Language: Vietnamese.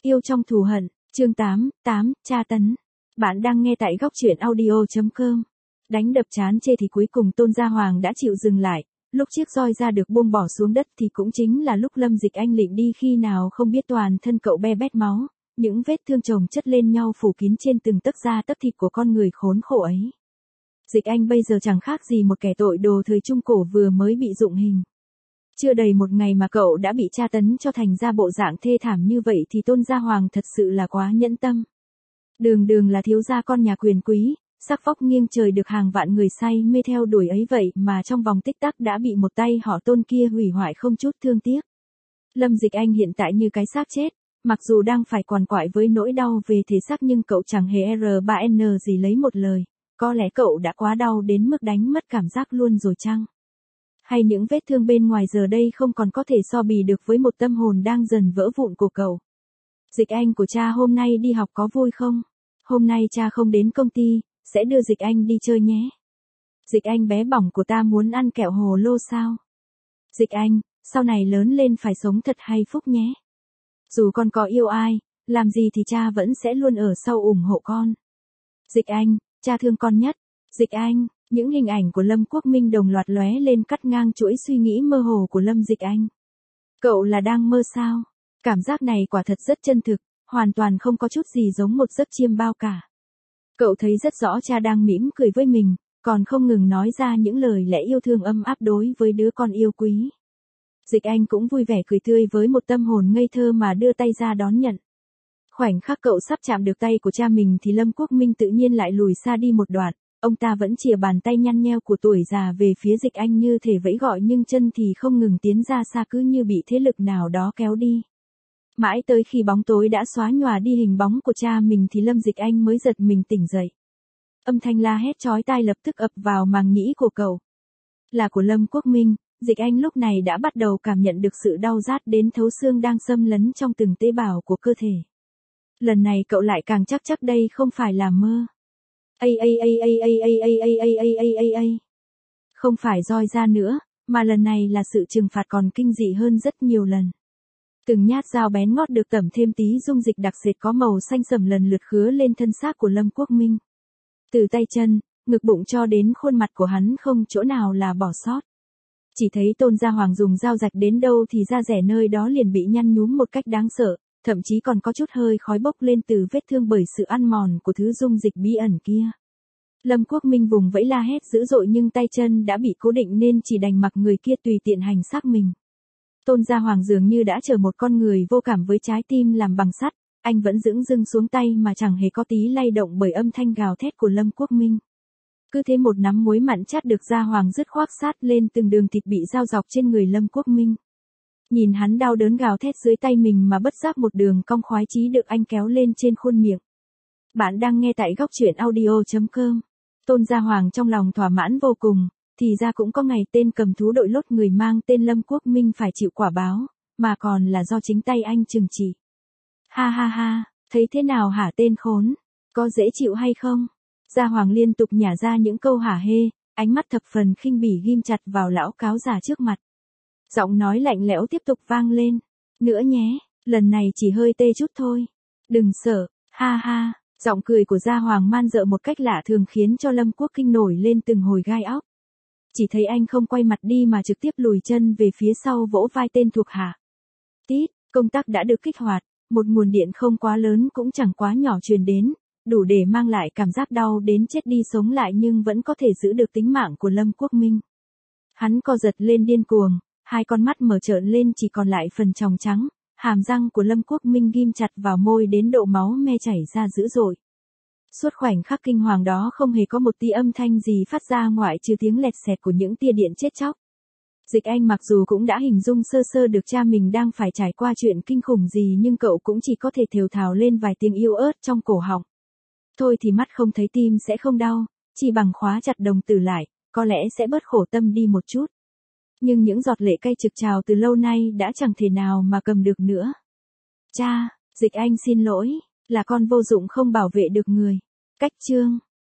Yêu trong thù hận, chương 8, tra tấn. Bạn đang nghe tại góc truyện audio.com. Đánh đập chán chê thì cuối cùng Tôn Gia Hoàng đã chịu dừng lại, lúc chiếc roi ra được buông bỏ xuống đất thì cũng chính là lúc Lâm Dịch Anh lịm đi khi nào không biết toàn thân cậu be bét máu, những vết thương chồng chất lên nhau phủ kín trên từng tấc da tấc thịt của con người khốn khổ ấy. Dịch Anh bây giờ chẳng khác gì một kẻ tội đồ thời Trung Cổ vừa mới bị dụng hình. Chưa đầy một ngày mà cậu đã bị tra tấn cho thành ra bộ dạng thê thảm như vậy thì Tôn Gia Hoàng thật sự là quá nhẫn tâm. Đường đường là thiếu gia con nhà quyền quý, sắc vóc nghiêng trời được hàng vạn người say mê theo đuổi ấy vậy mà trong vòng tích tắc đã bị một tay họ Tôn kia hủy hoại không chút thương tiếc. Lâm Dịch Anh hiện tại như cái xác chết, mặc dù đang phải quằn quại với nỗi đau về thể xác nhưng cậu chẳng hề R3N gì lấy một lời, có lẽ cậu đã quá đau đến mức đánh mất cảm giác luôn rồi chăng? Hay những vết thương bên ngoài giờ đây không còn có thể so bì được với một tâm hồn đang dần vỡ vụn của cậu. Dịch Anh của cha hôm nay đi học có vui không? Hôm nay cha không đến công ty, sẽ đưa Dịch Anh đi chơi nhé. Dịch Anh bé bỏng của ta muốn ăn kẹo hồ lô sao? Dịch Anh, sau này lớn lên phải sống thật hay phúc nhé. Dù con có yêu ai, làm gì thì cha vẫn sẽ luôn ở sau ủng hộ con. Dịch Anh, cha thương con nhất. Dịch Anh. Những hình ảnh của Lâm Quốc Minh đồng loạt lóe lên cắt ngang chuỗi suy nghĩ mơ hồ của Lâm Dịch Anh. Cậu là đang mơ sao? Cảm giác này quả thật rất chân thực, hoàn toàn không có chút gì giống một giấc chiêm bao cả. Cậu thấy rất rõ cha đang mỉm cười với mình, còn không ngừng nói ra những lời lẽ yêu thương ấm áp đối với đứa con yêu quý. Dịch Anh cũng vui vẻ cười tươi với một tâm hồn ngây thơ mà đưa tay ra đón nhận. Khoảnh khắc cậu sắp chạm được tay của cha mình thì Lâm Quốc Minh tự nhiên lại lùi xa đi một đoạn. Ông ta vẫn chìa bàn tay nhăn nheo của tuổi già về phía Dịch Anh như thể vẫy gọi nhưng chân thì không ngừng tiến ra xa cứ như bị thế lực nào đó kéo đi. Mãi tới khi bóng tối đã xóa nhòa đi hình bóng của cha mình thì Lâm Dịch Anh mới giật mình tỉnh dậy. Âm thanh la hét chói tai lập tức ập vào màng nhĩ của cậu. Là của Lâm Quốc Minh, Dịch Anh lúc này đã bắt đầu cảm nhận được sự đau rát đến thấu xương đang xâm lấn trong từng tế bào của cơ thể. Lần này cậu lại càng chắc đây không phải là mơ. Không phải roi ra nữa, mà lần này là sự trừng phạt còn kinh dị hơn rất nhiều lần. Từng nhát dao bén ngót được tẩm thêm tí dung dịch đặc sệt có màu xanh sẫm lần lượt khứa lên thân xác của Lâm Quốc Minh. Từ tay chân, ngực bụng cho đến khuôn mặt của hắn không chỗ nào là bỏ sót. Chỉ thấy Tôn Gia Hoàng dùng dao rạch đến đâu thì da rẻ nơi đó liền bị nhăn nhúm một cách đáng sợ. Thậm chí còn có chút hơi khói bốc lên từ vết thương bởi sự ăn mòn của thứ dung dịch bí ẩn kia. Lâm Quốc Minh vùng vẫy la hét dữ dội nhưng tay chân đã bị cố định nên chỉ đành mặc người kia tùy tiện hành xác mình. Tôn Gia Hoàng dường như đã trở một con người vô cảm với trái tim làm bằng sắt, anh vẫn dửng dưng xuống tay mà chẳng hề có tí lay động bởi âm thanh gào thét của Lâm Quốc Minh. Cứ thế một nắm muối mặn chát được Gia Hoàng dứt khoác sát lên từng đường thịt bị dao dọc trên người Lâm Quốc Minh. Nhìn hắn đau đớn gào thét dưới tay mình mà bất giác một đường cong khoái chí được anh kéo lên trên khuôn miệng. Bạn đang nghe tại góc truyện audio.com. Tôn Gia Hoàng trong lòng thỏa mãn vô cùng, thì ra cũng có ngày tên cầm thú đội lốt người mang tên Lâm Quốc Minh phải chịu quả báo, mà còn là do chính tay anh trừng trị. Ha ha ha, thấy thế nào hả tên khốn, có dễ chịu hay không? Gia Hoàng liên tục nhả ra những câu hả hê, ánh mắt thập phần khinh bỉ ghim chặt vào lão cáo già trước mặt. Giọng nói lạnh lẽo tiếp tục vang lên. Nữa nhé, lần này chỉ hơi tê chút thôi. Đừng sợ, ha ha. Giọng cười của Gia Hoàng man dợ một cách lạ thường khiến cho Lâm Quốc Kinh nổi lên từng hồi gai óc. Chỉ thấy anh không quay mặt đi mà trực tiếp lùi chân về phía sau vỗ vai tên thuộc hạ. Tít, công tắc đã được kích hoạt, một nguồn điện không quá lớn cũng chẳng quá nhỏ truyền đến, đủ để mang lại cảm giác đau đến chết đi sống lại nhưng vẫn có thể giữ được tính mạng của Lâm Quốc Minh. Hắn co giật lên điên cuồng. Hai con mắt mở trợn lên chỉ còn lại phần tròng trắng, hàm răng của Lâm Quốc Minh ghim chặt vào môi đến độ máu me chảy ra dữ dội. Suốt khoảnh khắc kinh hoàng đó không hề có một tí âm thanh gì phát ra ngoại trừ tiếng lẹt xẹt của những tia điện chết chóc. Dịch Anh mặc dù cũng đã hình dung sơ sơ được cha mình đang phải trải qua chuyện kinh khủng gì nhưng cậu cũng chỉ có thể thều thào lên vài tiếng yếu ớt trong cổ họng. Thôi thì mắt không thấy tim sẽ không đau, chỉ bằng khóa chặt đồng tử lại, có lẽ sẽ bớt khổ tâm đi một chút. Nhưng những giọt lệ cay trực trào từ lâu nay đã chẳng thể nào mà cầm được nữa. Cha, Dịch Anh xin lỗi, là con vô dụng không bảo vệ được người. Cách chương.